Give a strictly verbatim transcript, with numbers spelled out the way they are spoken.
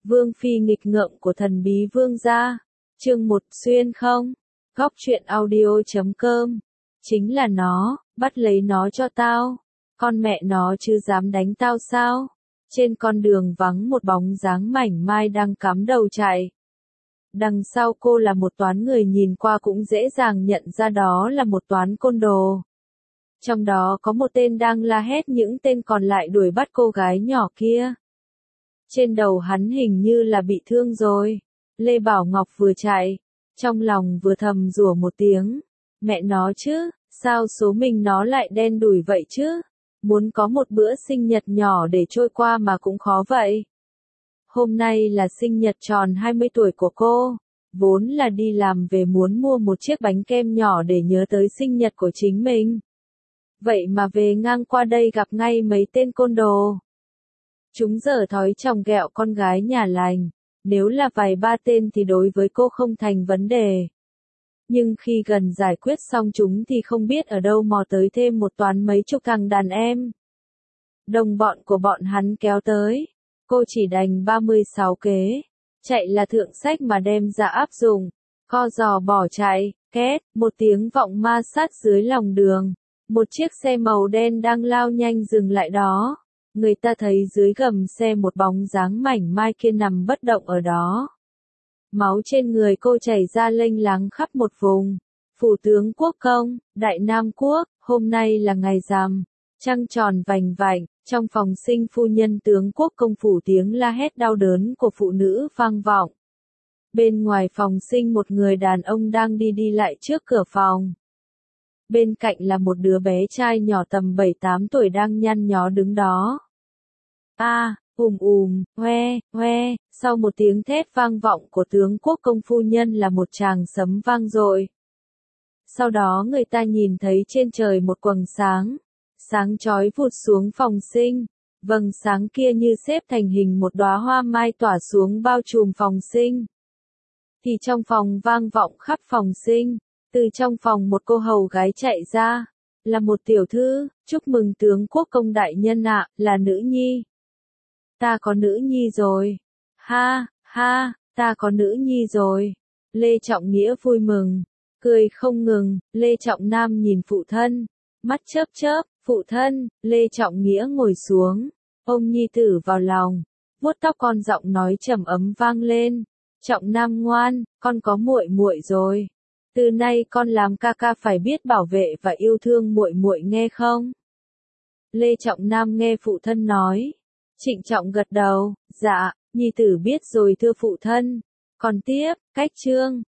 Vương phi nghịch ngợm của thần bí vương gia. Chương một xuyên không. Góc truyện audio chấm com. Chính là nó, bắt lấy nó cho tao. Con mẹ nó chứ dám đánh tao sao? Trên con đường vắng một bóng dáng mảnh mai đang cắm đầu chạy. Đằng sau cô là một toán người nhìn qua cũng dễ dàng nhận ra đó là một toán côn đồ. Trong đó có một tên đang la hét những tên còn lại đuổi bắt cô gái nhỏ kia. Trên đầu hắn hình như là bị thương rồi. Lê Bảo Ngọc vừa chạy, trong lòng vừa thầm rủa một tiếng. Mẹ nó chứ, sao số mình nó lại đen đủi vậy chứ? Muốn có một bữa sinh nhật nhỏ để trôi qua mà cũng khó vậy. Hôm nay là sinh nhật tròn hai mươi tuổi của cô. Vốn là đi làm về muốn mua một chiếc bánh kem nhỏ để nhớ tới sinh nhật của chính mình. Vậy mà về ngang qua đây gặp ngay mấy tên côn đồ. Chúng dở thói chòng ghẹo con gái nhà lành. Nếu là vài ba tên thì đối với cô không thành vấn đề. Nhưng khi gần giải quyết xong chúng thì không biết ở đâu mò tới thêm một toán mấy chục thằng đàn em. Đồng bọn của bọn hắn kéo tới. Cô chỉ đành ba mươi sáu kế. Chạy là thượng sách mà đem ra áp dụng. Co giò bỏ chạy, két, một tiếng vọng ma sát dưới lòng đường. Một chiếc xe màu đen đang lao nhanh dừng lại đó. Người ta thấy dưới gầm xe một bóng dáng mảnh mai kia nằm bất động ở đó. Máu trên người cô chảy ra lênh láng khắp một vùng. Phủ tướng quốc công, Đại Nam Quốc, hôm nay là ngày rằm. Trăng tròn vành vạnh, trong phòng sinh phu nhân tướng quốc công phủ tiếng la hét đau đớn của phụ nữ vang vọng. Bên ngoài phòng sinh một người đàn ông đang đi đi lại trước cửa phòng. Bên cạnh là một đứa bé trai nhỏ tầm bảy tám tuổi đang nhăn nhó đứng đó. A, à, ùm ùm, hoe, hoe, sau một tiếng thét vang vọng của tướng quốc công phu nhân là một tràng sấm vang dội. Sau đó người ta nhìn thấy trên trời một quầng sáng, sáng chói vụt xuống phòng sinh. Vầng sáng kia như xếp thành hình một đóa hoa mai tỏa xuống bao trùm phòng sinh. Thì trong phòng vang vọng khắp phòng sinh. Từ trong phòng một cô hầu gái chạy ra, là một tiểu thư, chúc mừng tướng quốc công đại nhân ạ, là nữ nhi. Ta có nữ nhi rồi. Ha, ha, ta có nữ nhi rồi. Lê Trọng Nghĩa vui mừng, cười không ngừng. Lê Trọng Nam nhìn phụ thân, mắt chớp chớp. Phụ thân. Lê Trọng Nghĩa ngồi xuống, ôm nhi tử vào lòng, vuốt tóc con, giọng nói trầm ấm vang lên. Trọng Nam ngoan, con có muội muội rồi. Từ nay con làm ca ca phải biết bảo vệ và yêu thương muội muội nghe không? Lê Trọng Nam nghe phụ thân nói, trịnh trọng gật đầu. Dạ, nhi tử biết rồi thưa phụ thân. Còn tiếp, cách chương.